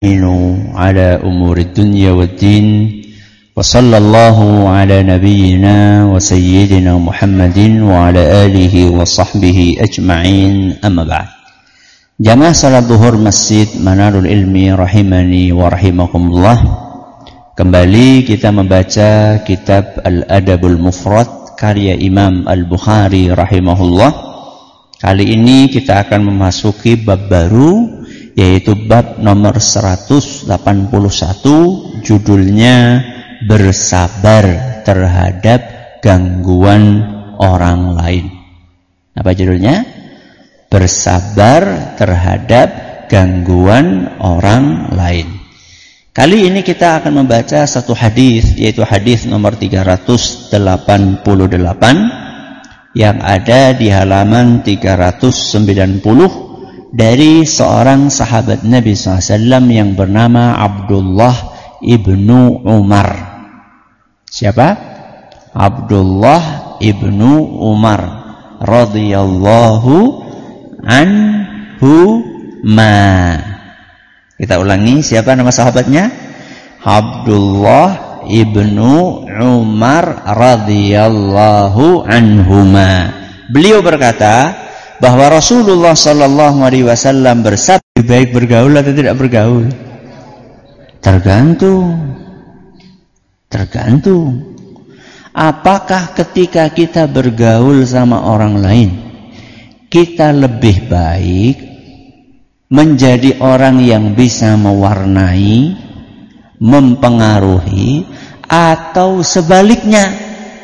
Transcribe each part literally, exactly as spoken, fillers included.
على أمور الدنيا والدين وصلى الله على نبينا وسيدنا محمد وعلى آله وصحبه أجمعين أما بعد. Jamaah salat zuhur Masjid Manarul Ilmi rahimani wa rahimakumullah. Kembali kita membaca kitab Al-Adabul Mufrad karya Imam Al-Bukhari rahimahullah. Kali ini kita akan memasuki bab baru, yaitu bab nomor seratus delapan puluh satu, judulnya bersabar terhadap gangguan orang lain. Apa judulnya? Bersabar terhadap gangguan orang lain. Kali ini kita akan membaca satu hadis, yaitu hadis nomor tiga ratus delapan puluh delapan yang ada di halaman tiga ratus sembilan puluh dari seorang sahabat Nabi shallallahu alaihi wasallam yang bernama Abdullah ibnu Umar. Siapa? Abdullah ibnu Umar radhiyallahu anhu ma. Kita ulangi, siapa nama sahabatnya? Abdullah ibnu Umar radhiyallahu anhuma. Beliau berkata bahwa Rasulullah sallallahu alaihi wasallam bersabda, lebih baik bergaul atau tidak bergaul? Tergantung. Tergantung. Apakah ketika kita bergaul sama orang lain, kita lebih baik menjadi orang yang bisa mewarnai, mempengaruhi, atau sebaliknya?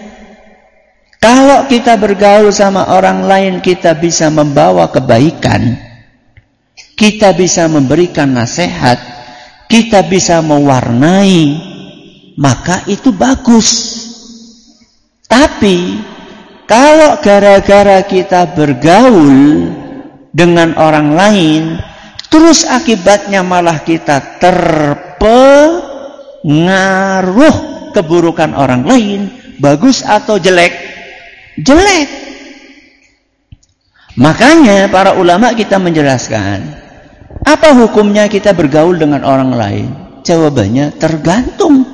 Kalau kita bergaul sama orang lain, kita bisa membawa kebaikan, kita bisa memberikan nasihat, kita bisa mewarnai, maka itu bagus. Tapi kalau gara-gara kita bergaul dengan orang lain, terus akibatnya malah kita terpengaruh keburukan orang lain, bagus atau jelek? Jelek. Makanya para ulama kita menjelaskan, apa hukumnya kita bergaul dengan orang lain? Jawabannya tergantung.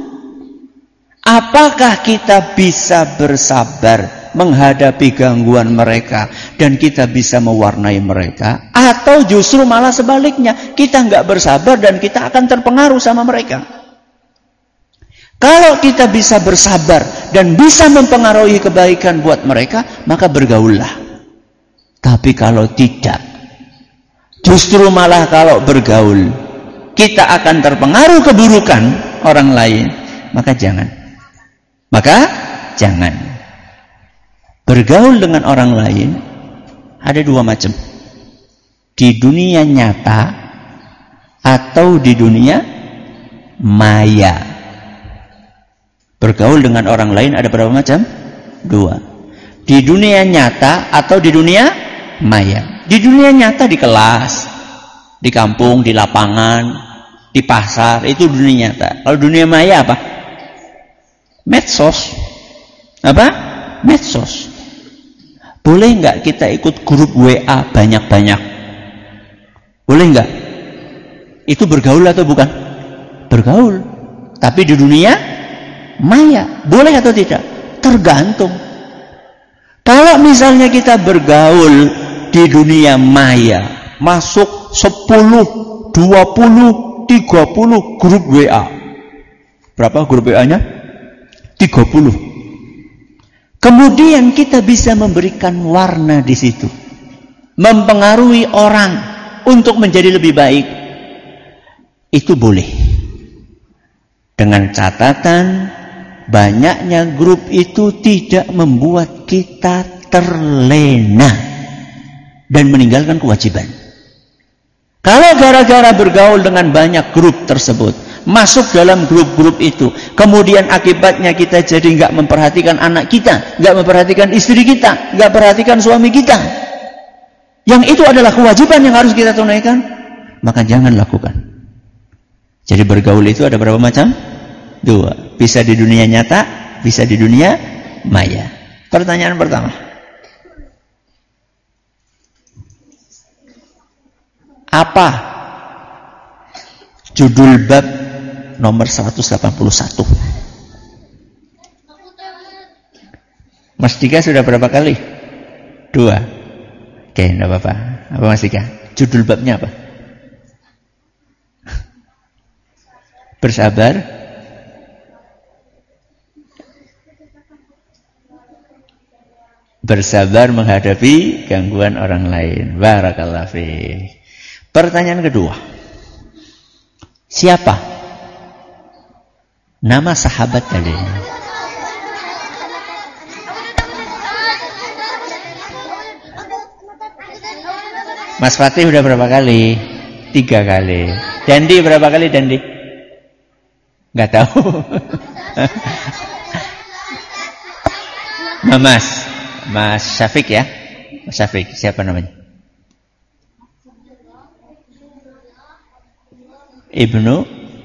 Apakah kita bisa bersabar menghadapi gangguan mereka dan kita bisa mewarnai mereka, atau justru malah sebaliknya, kita nggak bersabar dan kita akan terpengaruh sama mereka? Kalau kita bisa bersabar dan bisa mempengaruhi kebaikan buat mereka, maka bergaullah. Tapi kalau tidak, justru malah kalau bergaul kita akan terpengaruh keburukan orang lain, maka jangan. Maka jangan. Bergaul dengan orang lain ada dua macam. Di dunia nyata atau di dunia maya. Bergaul dengan orang lain ada berapa macam? Dua. Di dunia nyata atau di dunia maya. Di dunia nyata di kelas, di kampung, di lapangan, di pasar, itu dunia nyata. Kalau dunia maya apa? Medsos. Apa? Medsos. Boleh nggak kita ikut grup W A banyak-banyak? Boleh nggak? Itu bergaul atau bukan? Bergaul. Tapi di dunia maya, boleh atau tidak? Tergantung. Kalau misalnya kita bergaul di dunia maya, masuk sepuluh, dua puluh, tiga puluh grup W A. Berapa grup W A-nya? tiga puluh. Kemudian kita bisa memberikan warna di situ, mempengaruhi orang untuk menjadi lebih baik. Itu boleh. Dengan catatan banyaknya grup itu tidak membuat kita terlena dan meninggalkan kewajiban. Kalau gara-gara bergaul dengan banyak grup tersebut, masuk dalam grup-grup itu, kemudian akibatnya kita jadi nggak memperhatikan anak kita, nggak memperhatikan istri kita, nggak perhatikan suami kita, yang itu adalah kewajiban yang harus kita tunaikan, maka jangan lakukan. Jadi bergaul itu ada berapa macam? Dua. Bisa di dunia nyata, bisa di dunia maya. Pertanyaan pertama, apa Judul bab nomor seratus delapan puluh satu. Mas Dika sudah berapa kali? Dua. Oke, enggak apa-apa. Apa Mas Dika? Judul babnya apa? Bersabar. Bersabar menghadapi gangguan orang lain. Barakallahu fiik. Pertanyaan kedua. Siapa nama sahabat tadi? Mas Fatih udah berapa kali? Tiga kali. Dandi berapa kali Dandi? Nggak tahu. Mas, Mas Syafiq ya? Mas Syafiq, siapa namanya? Ibnu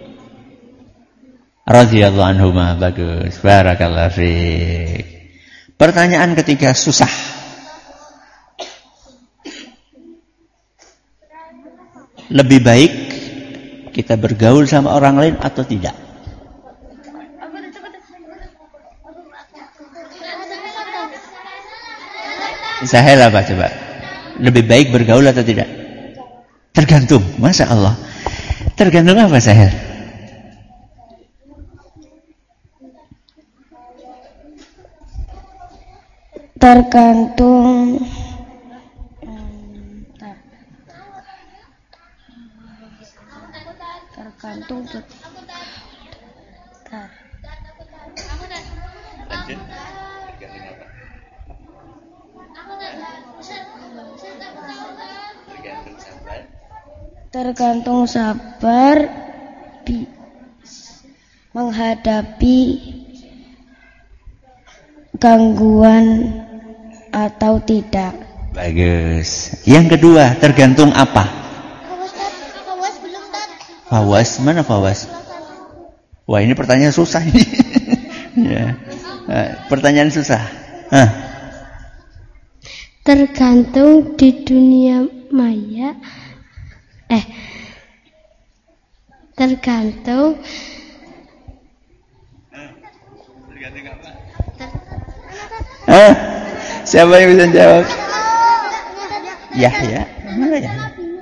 radhiyallahu anhu. Bagus. Barakallahu fiik. Pertanyaan ketiga susah. Lebih baik kita bergaul sama orang lain atau tidak? Sahel apa coba? Lebih baik bergaul atau tidak? Tergantung. Masya Allah. Tergantung apa Sahel? Tergantung tergantung ter, tergantung sabar bi, menghadapi gangguan atau tidak. Bagus. Yang kedua, tergantung apa? Fawas, mana fawas? Wah, ini pertanyaan susah ini. Ya. Pertanyaan susah. Hah. Tergantung di dunia maya. Eh. Tergantung. Tergantung apa? Hah? Siapa yang bisa jawab? Ya, ya. Mana ya?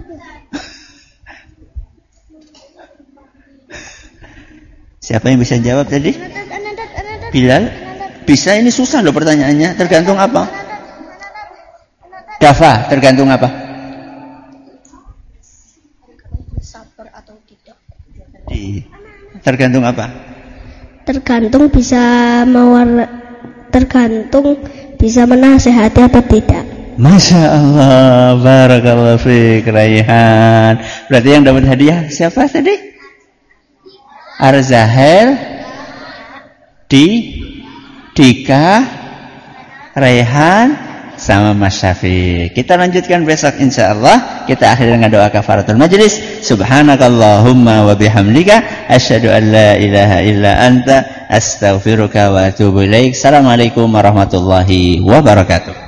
Siapa yang bisa jawab tadi? Bilal? Bisa, ini susah loh pertanyaannya. Tergantung apa? Dafa, tergantung apa? Sabar atau tidak. Di, tergantung apa? Tergantung bisa mawar, tergantung bisa menasehati atau tidak. Masya Allah, barakallahu fiik, Raihan. Berarti yang dapat hadiah siapa tadi? Arzahel, Di, Dika, Raihan, sama Mas Syafiq. Kita lanjutkan besok insyaallah. Kita akhiri dengan doa kafaratul majlis. Subhanakallahumma wa bihamdika asyhadu an la ilaha illa anta astaghfiruka wa atubu ilaik. Assalamualaikum warahmatullahi wabarakatuh.